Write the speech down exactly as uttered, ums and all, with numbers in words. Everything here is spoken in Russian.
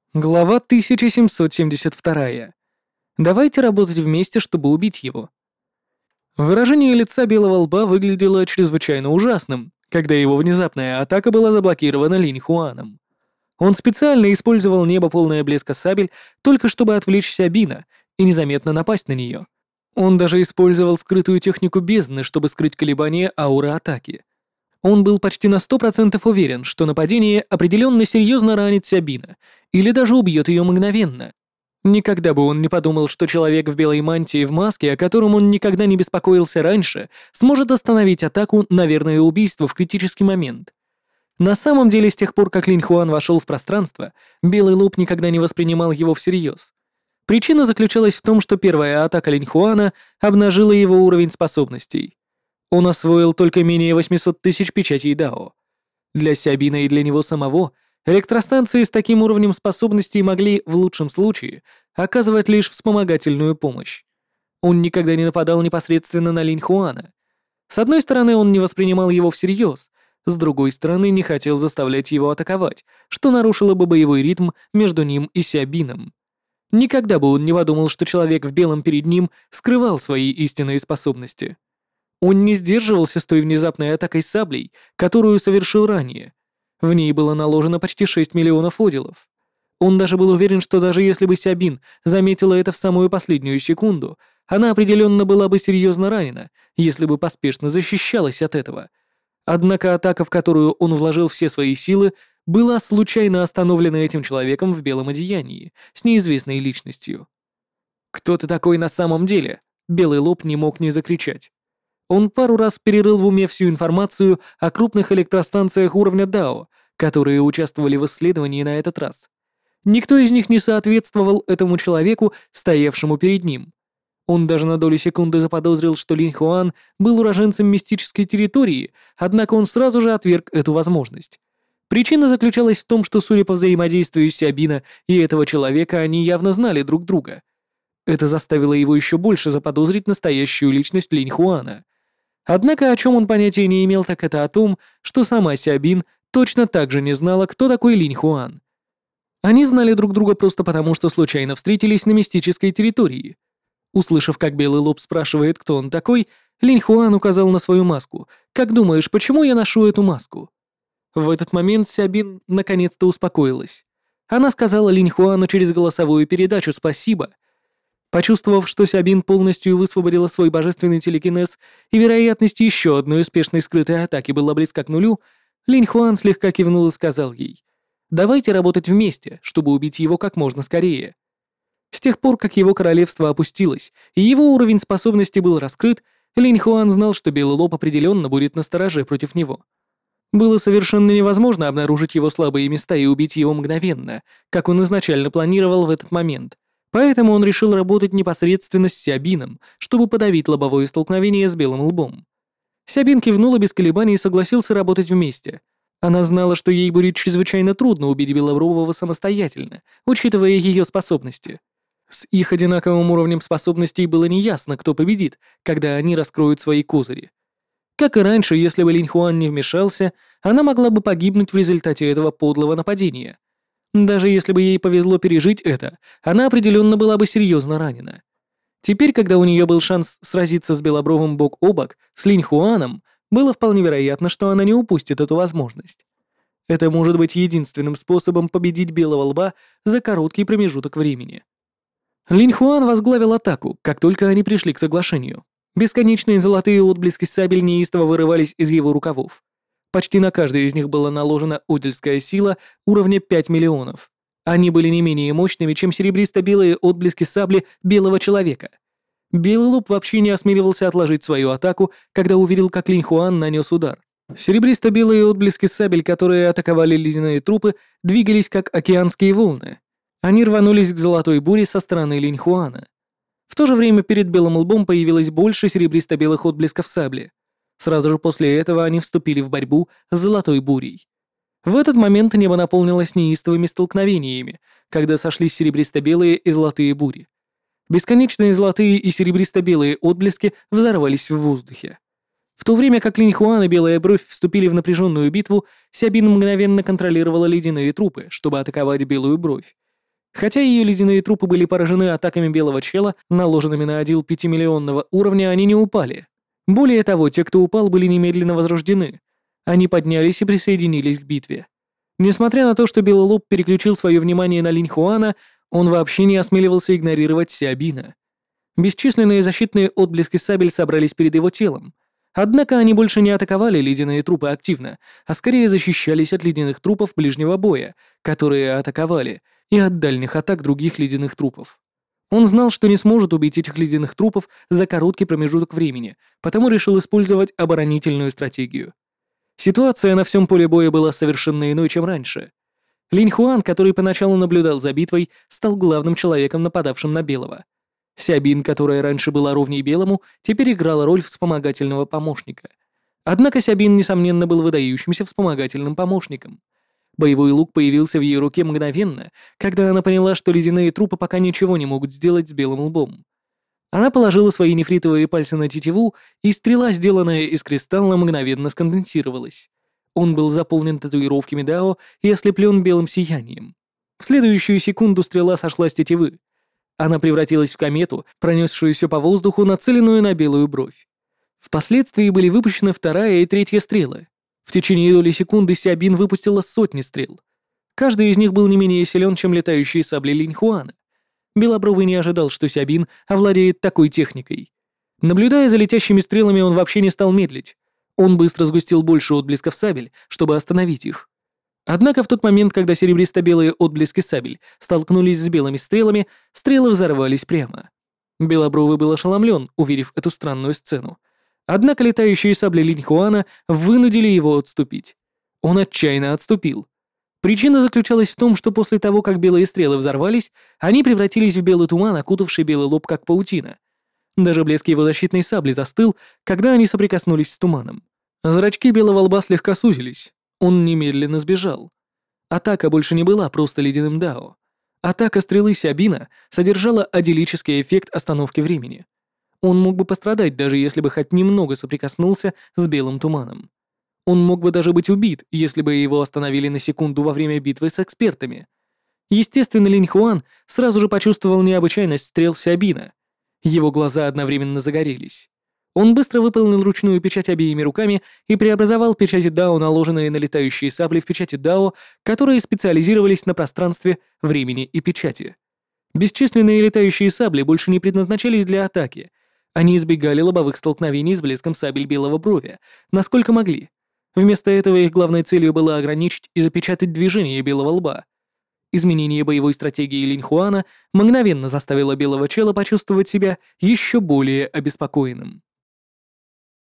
Глава тысяча семьсот семьдесят два. Давайте работать вместе, чтобы убить его. Выражение лица Белого Лба выглядело чрезвычайно ужасным, когда его внезапная атака была заблокирована Линь Хуаном. Он специально использовал небо полное блеска сабель, только чтобы отвлечь Сябина и незаметно напасть на нее. Он даже использовал скрытую технику бездны, чтобы скрыть колебания ауры атаки. Он был почти на сто процентов уверен, что нападение определенно серьезно ранит Сябина или даже убьет ее мгновенно. Никогда бы он не подумал, что человек в белой мантии в маске, о котором он никогда не беспокоился раньше, сможет остановить атаку на верное убийство в критический момент. На самом деле, с тех пор, как Линь Хуан вошел в пространство, Белый Лоб никогда не воспринимал его всерьез. Причина заключалась в том, что первая атака Линь Хуана обнажила его уровень способностей. Он освоил только менее восемьсот тысяч печатей Дао. Для Сябина и для него самого электростанции с таким уровнем способностей могли, в лучшем случае, оказывать лишь вспомогательную помощь. Он никогда не нападал непосредственно на Линь Хуана. С одной стороны, он не воспринимал его всерьез, с другой стороны, не хотел заставлять его атаковать, что нарушило бы боевой ритм между ним и Сябином. Никогда бы он не подумал, что человек в белом перед ним скрывал свои истинные способности. Он не сдерживался с той внезапной атакой саблей, которую совершил ранее. В ней было наложено почти шесть миллионов одилов. Он даже был уверен, что даже если бы Сябин заметила это в самую последнюю секунду, она определенно была бы серьезно ранена, если бы поспешно защищалась от этого. Однако атака, в которую он вложил все свои силы, была случайно остановлена этим человеком в белом одеянии, с неизвестной личностью. «Кто ты такой на самом деле?» Белый Лоб не мог не закричать. Он пару раз перерыл в уме всю информацию о крупных электростанциях уровня Дао, которые участвовали в исследовании на этот раз. Никто из них не соответствовал этому человеку, стоявшему перед ним. Он даже на долю секунды заподозрил, что Линь Хуан был уроженцем мистической территории, однако он сразу же отверг эту возможность. Причина заключалась в том, что, судя по взаимодействию Сябина и этого человека, они явно знали друг друга. Это заставило его еще больше заподозрить настоящую личность Линь Хуана. Однако о чем он понятия не имел, так это о том, что сама Сябин точно так же не знала, кто такой Линь Хуан. Они знали друг друга просто потому, что случайно встретились на мистической территории. Услышав, как Белый Лоб спрашивает, кто он такой, Линь Хуан указал на свою маску. «Как думаешь, почему я ношу эту маску?» В этот момент Сябин наконец-то успокоилась. Она сказала Линь Хуану через голосовую передачу «спасибо». Почувствовав, что Сябин полностью высвободила свой божественный телекинез и вероятность еще одной успешной скрытой атаки была близка к нулю, Линь Хуан слегка кивнул и сказал ей: «Давайте работать вместе, чтобы убить его как можно скорее». С тех пор, как его королевство опустилось и его уровень способности был раскрыт, Линь Хуан знал, что Белый Лоб определенно будет настороже против него. Было совершенно невозможно обнаружить его слабые места и убить его мгновенно, как он изначально планировал в этот момент. Поэтому он решил работать непосредственно с Сябином, чтобы подавить лобовое столкновение с Белым Лбом. Сябин кивнула без колебаний и согласился работать вместе. Она знала, что ей будет чрезвычайно трудно убить Белобрового самостоятельно, учитывая ее способности. С их одинаковым уровнем способностей было неясно, кто победит, когда они раскроют свои козыри. Как и раньше, если бы Линь Хуан не вмешался, она могла бы погибнуть в результате этого подлого нападения. Даже если бы ей повезло пережить это, она определенно была бы серьезно ранена. Теперь, когда у нее был шанс сразиться с Белобровым бок о бок с Линь Хуаном, было вполне вероятно, что она не упустит эту возможность. Это может быть единственным способом победить Белого Лба за короткий промежуток времени. Линь Хуан возглавил атаку, как только они пришли к соглашению. Бесконечные золотые отблески сабель неистово вырывались из его рукавов. Почти на каждой из них была наложена одельская сила уровня пять миллионов. Они были не менее мощными, чем серебристо-белые отблески сабли белого человека. Белый Лоб вообще не осмеливался отложить свою атаку, когда увидел, как Линь Хуан нанес удар. Серебристо-белые отблески сабель, которые атаковали ледяные трупы, двигались как океанские волны. Они рванулись к золотой буре со стороны Линь Хуана. В то же время перед Белым Лбом появилось больше серебристо-белых отблесков сабли. Сразу же после этого они вступили в борьбу с золотой бурей. В этот момент небо наполнилось неистовыми столкновениями, когда сошлись серебристо-белые и золотые бури. Бесконечные золотые и серебристо-белые отблески взорвались в воздухе. В то время как Линь Хуан и Белая Бровь вступили в напряженную битву, Сябин мгновенно контролировала ледяные трупы, чтобы атаковать Белую Бровь. Хотя ее ледяные трупы были поражены атаками белого чела, наложенными на отдел пятимиллионного уровня, они не упали. Более того, те, кто упал, были немедленно возрождены. Они поднялись и присоединились к битве. Несмотря на то, что Белый Лоб переключил свое внимание на Линь Хуана, он вообще не осмеливался игнорировать Сиабина. Бесчисленные защитные отблески сабель собрались перед его телом. Однако они больше не атаковали ледяные трупы активно, а скорее защищались от ледяных трупов ближнего боя, которые атаковали, и от дальних атак других ледяных трупов. Он знал, что не сможет убить этих ледяных трупов за короткий промежуток времени, потому решил использовать оборонительную стратегию. Ситуация на всем поле боя была совершенно иной, чем раньше. Линь Хуан, который поначалу наблюдал за битвой, стал главным человеком, нападавшим на Белого. Сябин, которая раньше была ровней Белому, теперь играла роль вспомогательного помощника. Однако Сябин, несомненно, был выдающимся вспомогательным помощником. Боевой лук появился в ее руке мгновенно, когда она поняла, что ледяные трупы пока ничего не могут сделать с Белым Лбом. Она положила свои нефритовые пальцы на тетиву, и стрела, сделанная из кристалла, мгновенно сконденсировалась. Он был заполнен татуировками Дао и ослеплен белым сиянием. В следующую секунду стрела сошла с тетивы. Она превратилась в комету, пронесшуюся по воздуху, нацеленную на белую бровь. Впоследствии были выпущены вторая и третья стрелы. В течение доли секунды Сябин выпустила сотни стрел. Каждый из них был не менее силен, чем летающие сабли Линь Хуана. Белобровый не ожидал, что Сябин овладеет такой техникой. Наблюдая за летящими стрелами, он вообще не стал медлить. Он быстро сгустил больше отблесков сабель, чтобы остановить их. Однако в тот момент, когда серебристо-белые отблески сабель столкнулись с белыми стрелами, стрелы взорвались прямо. Белобровый был ошеломлен, увидев эту странную сцену. Однако летающие сабли Линь Хуана вынудили его отступить. Он отчаянно отступил. Причина заключалась в том, что после того, как белые стрелы взорвались, они превратились в белый туман, окутавший Белый Лоб как паутина. Даже блеск его защитной сабли застыл, когда они соприкоснулись с туманом. Зрачки Белого Лба слегка сузились. Он немедленно сбежал. Атака больше не была просто ледяным дао. Атака стрелы Сябина содержала адилический эффект остановки времени. Он мог бы пострадать, даже если бы хоть немного соприкоснулся с белым туманом. Он мог бы даже быть убит, если бы его остановили на секунду во время битвы с экспертами. Естественно, Линь Хуан сразу же почувствовал необычайность стрел Сябина. Его глаза одновременно загорелись. Он быстро выполнил ручную печать обеими руками и преобразовал печати Дао, наложенные на летающие сабли, в печати Дао, которые специализировались на пространстве, времени и печати. Бесчисленные летающие сабли больше не предназначались для атаки. Они избегали лобовых столкновений с блеском сабель белого брови, насколько могли. Вместо этого их главной целью было ограничить и запечатать движение Белого Лба. Изменение боевой стратегии Линь Хуана мгновенно заставило белого чела почувствовать себя еще более обеспокоенным.